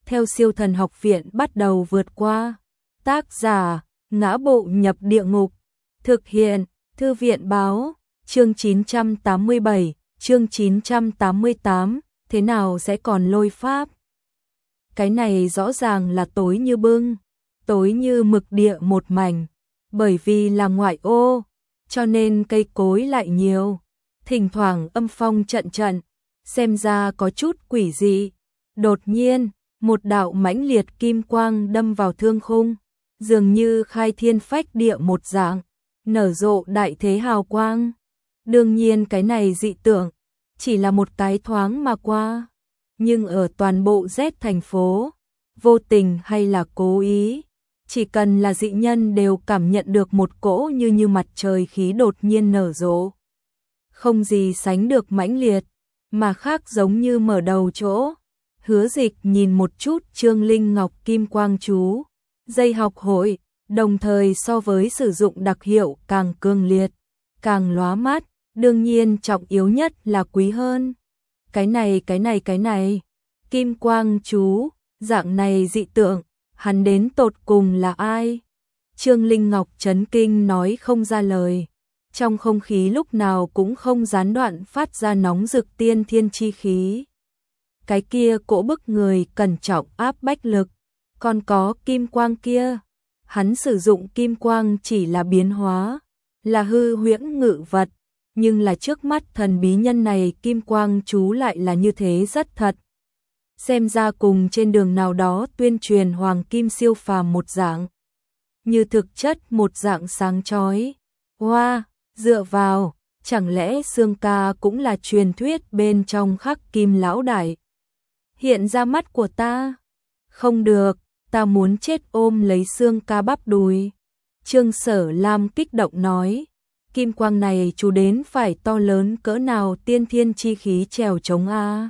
theo Siêu Thần Học Viện bắt đầu vượt qua. Tác giả: Ngã Bộ Nhập Địa Ngục. Thực hiện: Thư viện báo. Chương 987, chương 988, thế nào sẽ còn lôi pháp? Cái này rõ ràng là tối như bưng, tối như mực địa một mảnh, bởi vì là ngoại ô, cho nên cây cối lại nhiều, thỉnh thoảng âm phong trận trận, xem ra có chút quỷ dị. Đột nhiên, một đạo mãnh liệt kim quang đâm vào thương khung, dường như khai thiên phách địa một dạng, nở rộ đại thế hào quang. Đương nhiên cái này dị tượng chỉ là một cái thoáng mà qua, nhưng ở toàn bộ Z thành phố, vô tình hay là cố ý, chỉ cần là dị nhân đều cảm nhận được một cỗ như mặt trời khí đột nhiên nở rộ. Không gì sánh được mãnh liệt, mà khác giống như mở đầu chỗ. Hứa Dịch nhìn một chút Trương Linh Ngọc kim quang chú, dây học hội, đồng thời so với sử dụng đặc hiệu càng cường liệt, càng lóa mắt, đương nhiên trọng yếu nhất là quý hơn. Cái này, kim quang chú, dạng này dị tượng, hắn đến tột cùng là ai? Trương Linh Ngọc chấn kinh nói không ra lời. Trong không khí lúc nào cũng không gián đoạn phát ra nóng rực tiên thiên chi khí. Cái kia cỗ bức người cẩn trọng áp bách lực, còn có kim quang kia, hắn sử dụng kim quang chỉ là biến hóa, là hư huyễn ngự vật, nhưng là trước mắt thần bí nhân này kim quang chú lại là như thế rất thật. Xem ra cùng trên đường nào đó tuyên truyền hoàng kim siêu phàm một dạng, như thực chất một dạng sáng chói. Hoa, dựa vào, chẳng lẽ Sương ca cũng là truyền thuyết bên trong khắc kim lão đại? Hiện ra mắt của ta. Không được, ta muốn chết ôm lấy Sương ca bắp đùi. Trương Sở Lam kích động nói, kim quang này chú đến phải to lớn cỡ nào tiên thiên chi khí trèo chống a.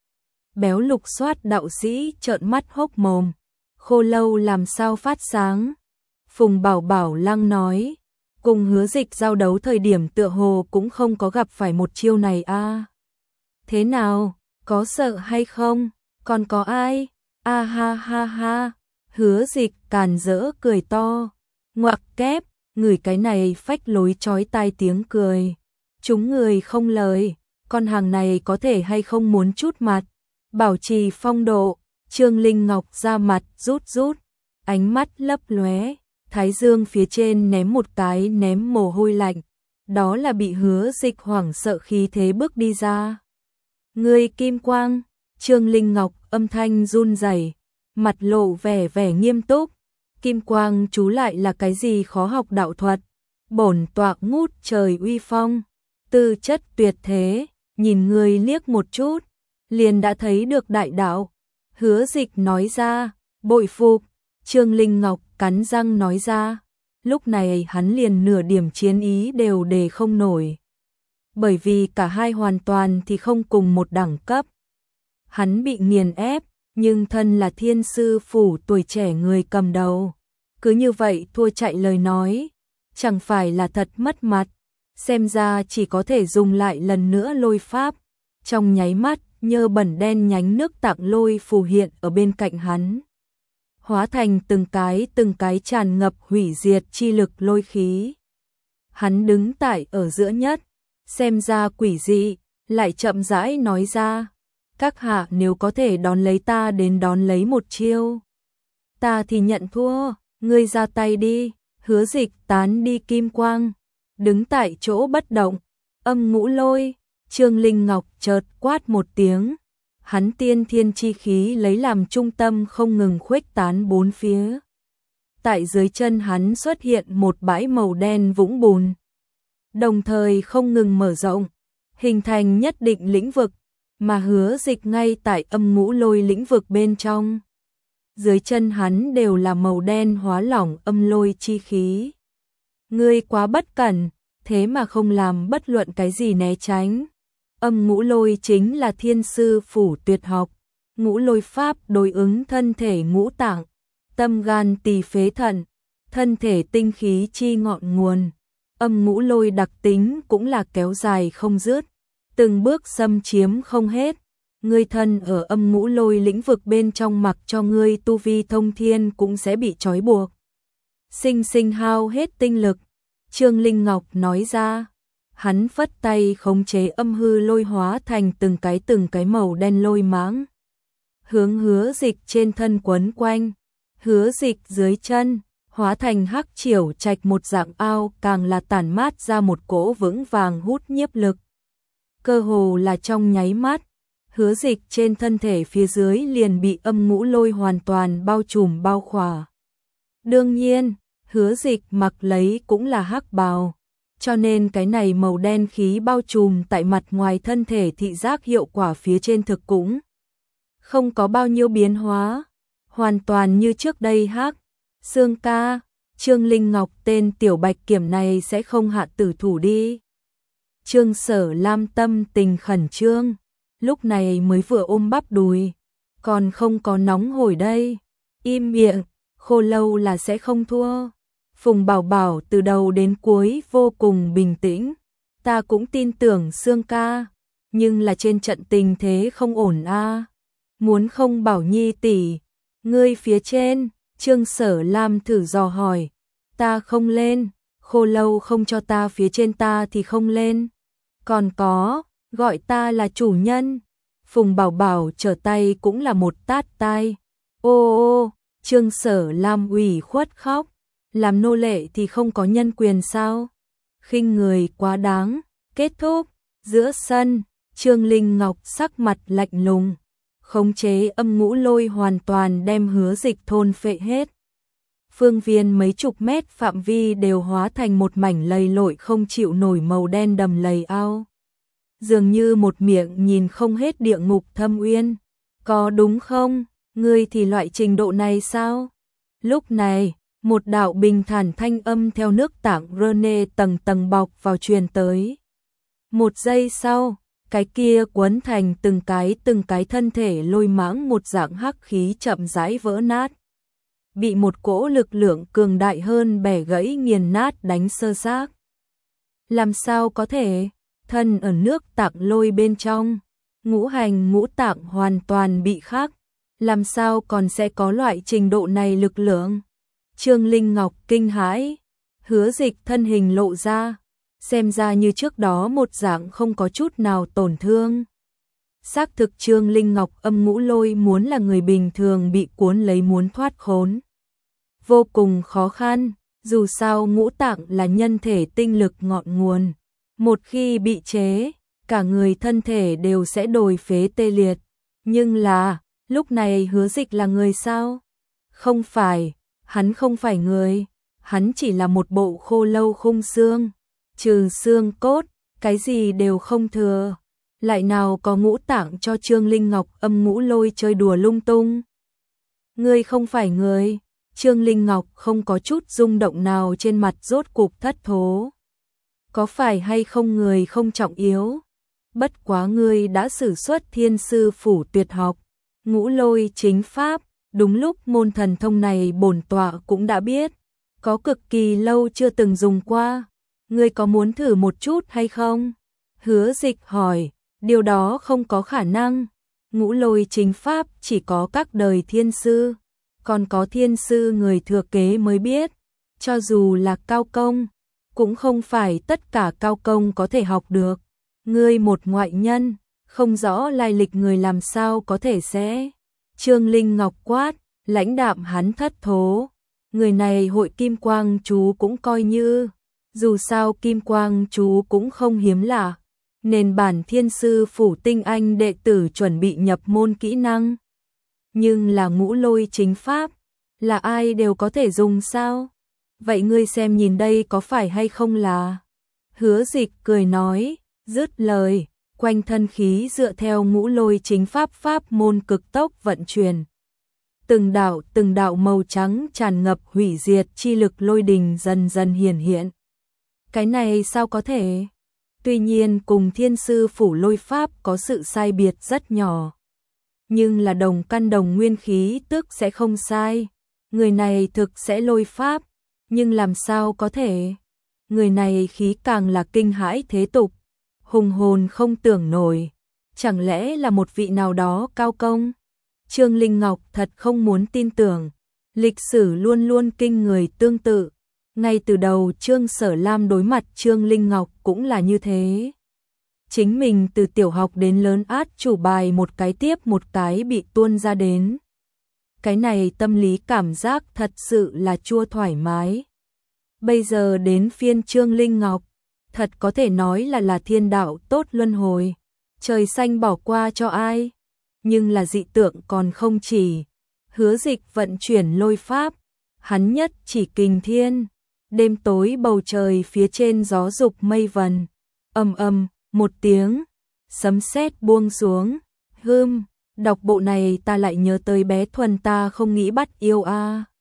Béo lục soát đạo sĩ trợn mắt hốc mồm, khô lâu làm sao phát sáng. Phùng Bảo Bảo Lăng nói, cùng Hứa Dịch giao đấu thời điểm tựa hồ cũng không có gặp phải một chiêu này a. Thế nào, có sợ hay không? Còn có ai? A ha ha ha. Hứa Dịch càn rỡ cười to. Ngoặc kép, người cái này phách lối chói tai tiếng cười. Chúng người không lời, con hàng này có thể hay không muốn chút mặt, bảo trì phong độ. Trương Linh Ngọc ra mặt rút rút, ánh mắt lấp lóe, thái dương phía trên ném một cái ném mồ hôi lạnh, đó là bị Hứa Dịch hoảng sợ khí thế bước đi ra. Người kim quang, Trương Linh Ngọc âm thanh run rẩy, mặt lộ vẻ nghiêm túc. Kim quang chú lại là cái gì khó học đạo thuật, bổn tọa ngút trời uy phong, tư chất tuyệt thế, nhìn người liếc một chút, liền đã thấy được đại đạo. Hứa Dịch nói ra, bội phục. Trương Linh Ngọc cắn răng nói ra, lúc này hắn liền nửa điểm chiến ý đều đề không nổi. Bởi vì cả hai hoàn toàn thì không cùng một đẳng cấp. Hắn bị nghiền ép, nhưng thân là Thiên Sư Phủ tuổi trẻ người cầm đầu. Cứ như vậy thua chạy lời nói, chẳng phải là thật mất mặt. Xem ra chỉ có thể dùng lại lần nữa lôi pháp. Trong nháy mắt, nhơ bẩn đen nhánh nước tạng lôi phù hiện ở bên cạnh hắn, hóa thành từng cái tràn ngập hủy diệt chi lực lôi khí. Hắn đứng tại ở giữa nhất, xem ra quỷ dị, lại chậm rãi nói ra, các hạ nếu có thể đón lấy ta đến đón lấy một chiêu, ta thì nhận thua, ngươi ra tay đi. Hứa Dịch tán đi kim quang, đứng tại chỗ bất động. Âm ngũ lôi, Trương Linh Ngọc chợt quát một tiếng, hắn tiên thiên chi khí lấy làm trung tâm không ngừng khuếch tán bốn phía. Tại dưới chân hắn xuất hiện một bãi màu đen vũng bùn, đồng thời không ngừng mở rộng, hình thành nhất định lĩnh vực, mà Hứa Dịch ngay tại âm ngũ lôi lĩnh vực bên trong. Dưới chân hắn đều là màu đen hóa lỏng âm lôi chi khí. Ngươi quá bất cẩn, thế mà không làm bất luận cái gì né tránh. Âm ngũ lôi chính là Thiên Sư Phủ tuyệt học, ngũ lôi pháp đối ứng thân thể ngũ tạng, tâm gan tỳ phế thận, thân thể tinh khí chi ngọn nguồn. Âm ngũ lôi đặc tính cũng là kéo dài không dứt, từng bước xâm chiếm không hết. ngươi thân ở âm ngũ lôi lĩnh vực bên trong, mặc cho ngươi tu vi thông thiên cũng sẽ bị trói buộc. Sinh sinh hao hết tinh lực, Trương Linh Ngọc nói ra. Hắn phất tay khống chế âm hư lôi hóa thành từng cái màu đen lôi mãng. Hướng Hứa Dịch trên thân quấn quanh, Hứa Dịch dưới chân, hóa thành hắc triểu trạch một dạng ao, càng là tản mát ra một cỗ vững vàng hút nhiếp lực. Cơ hồ là trong nháy mắt, Hứa Dịch trên thân thể phía dưới liền bị âm ngũ lôi hoàn toàn bao trùm bao khỏa. Đương nhiên, Hứa Dịch mặc lấy cũng là hắc bào, cho nên cái này màu đen khí bao trùm tại mặt ngoài thân thể thị giác hiệu quả phía trên thực cũng không có bao nhiêu biến hóa, hoàn toàn như trước đây hắc. Sương ca, Trương Linh Ngọc tên tiểu bạch kiểm này sẽ không hạ tử thủ đi. Trương Sở Lam tâm tình khẩn trương, lúc này mới vừa ôm bắp đùi, còn không có nóng hổi đây. Im miệng, Khô Lâu là sẽ không thua. Phùng Bảo Bảo từ đầu đến cuối vô cùng bình tĩnh, ta cũng tin tưởng Sương ca, nhưng là trên trận tình thế không ổn a. Muốn không Bảo Nhi tỷ, ngươi phía trên, Trương Sở Lam thử dò hỏi, ta không lên, Khô Lâu không cho ta phía trên ta thì không lên. Còn có, gọi ta là chủ nhân. Phùng Bảo Bảo trở tay cũng là một tát tai. Ô ô, Trương Sở Lam ủy khuất khóc, làm nô lệ thì không có nhân quyền sao? Khinh người quá đáng. Kết thúc, giữa sân, Trương Linh Ngọc sắc mặt lạnh lùng, khống chế âm ngũ lôi hoàn toàn đem Hứa Dịch thôn phệ hết. Phương viên mấy chục mét phạm vi đều hóa thành một mảnh lầy lội không chịu nổi màu đen đầm lầy ao. Dường như một miệng nhìn không hết địa ngục thâm uyên. Có đúng không? Ngươi thì loại trình độ này sao? Lúc này, một đạo bình thản thanh âm theo nước tảng Rene tầng tầng bọc vào truyền tới. Một giây sau, cái kia quấn thành từng cái thân thể lôi mãng một dạng hắc khí chậm rãi vỡ nát. Bị một cỗ lực lượng cường đại hơn bẻ gãy nghiền nát đánh sơ xác. Làm sao có thể? Thân ở nước tạng lôi bên trong, ngũ hành ngũ tạng hoàn toàn bị khắc, làm sao còn sẽ có loại trình độ này lực lượng? Trương Linh Ngọc kinh hãi, Hứa Dịch thân hình lộ ra, xem ra như trước đó một dạng không có chút nào tổn thương. Xác thực Trương Linh Ngọc âm ngũ lôi muốn là người bình thường bị cuốn lấy muốn thoát khốn. Vô cùng khó khăn, dù sao ngũ tạng là nhân thể tinh lực ngọn nguồn. Một khi bị chế, cả người thân thể đều sẽ đồi phế tê liệt. Nhưng là, lúc này Hứa Dịch là người sao? Không phải, hắn không phải người, hắn chỉ là một bộ khô lâu khung xương. Trừ xương cốt, cái gì đều không thừa. Lại nào có ngũ tạng cho Trương Linh Ngọc âm ngũ lôi chơi đùa lung tung. Ngươi không phải người. Trương Linh Ngọc không có chút rung động nào trên mặt, rốt cục thất thố. Có phải hay không người không trọng yếu? Bất quá ngươi đã sử xuất Thiên Sư Phủ tuyệt học, ngũ lôi chính pháp, đúng lúc môn thần thông này bổn tọa cũng đã biết, có cực kỳ lâu chưa từng dùng qua. Ngươi có muốn thử một chút hay không? Hứa Dịch hỏi, điều đó không có khả năng. Ngũ lôi chính pháp chỉ có các đời thiên sư, còn có thiên sư người thừa kế mới biết. Cho dù là cao công, cũng không phải tất cả cao công có thể học được. Ngươi một ngoại nhân, không rõ lai lịch người làm sao có thể sẽ. Trương Linh Ngọc quát, lãnh đạm hắn thất thố. Người này hội kim quang chú cũng coi như, dù sao kim quang chú cũng không hiếm lạ. Nền bản Thiên Sư Phủ tinh anh đệ tử chuẩn bị nhập môn kỹ năng. Nhưng là ngũ lôi chính pháp, là ai đều có thể dùng sao? Vậy ngươi xem nhìn đây có phải hay không là? Hứa Dịch cười nói, dứt lời, quanh thân khí dựa theo ngũ lôi chính pháp pháp môn cực tốc vận chuyển. Từng đạo màu trắng tràn ngập hủy diệt chi lực lôi đình dần dần hiển hiện. Cái này sao có thể? Tuy nhiên cùng Thiên Sư Phủ lôi pháp có sự sai biệt rất nhỏ. Nhưng là đồng căn đồng nguyên khí tức sẽ không sai. Người này thực sẽ lôi pháp, nhưng làm sao có thể? Người này khí càng là kinh hãi thế tục, hùng hồn không tưởng nổi. chẳng lẽ là một vị nào đó cao công? Trương Linh Ngọc thật không muốn tin tưởng, lịch sử luôn luôn kinh người tương tự. Ngay từ đầu Trương Sở Lam đối mặt Trương Linh Ngọc cũng là như thế. Chính mình từ tiểu học đến lớn át chủ bài một cái tiếp một cái bị tuôn ra đến. Cái này tâm lý cảm giác thật sự là chua thoải mái. Bây giờ đến phiên Trương Linh Ngọc, thật có thể nói là thiên đạo tốt luân hồi. Trời xanh bỏ qua cho ai? Nhưng là dị tượng còn không chỉ. Hứa Dịch vận chuyển lôi pháp, hắn nhất chỉ kình thiên. Đêm tối bầu trời phía trên gió dục mây vần, ầm ầm một tiếng, sấm sét buông xuống. Đọc bộ này ta lại nhớ tới bé Thuần ta không nghĩ bắt yêu a.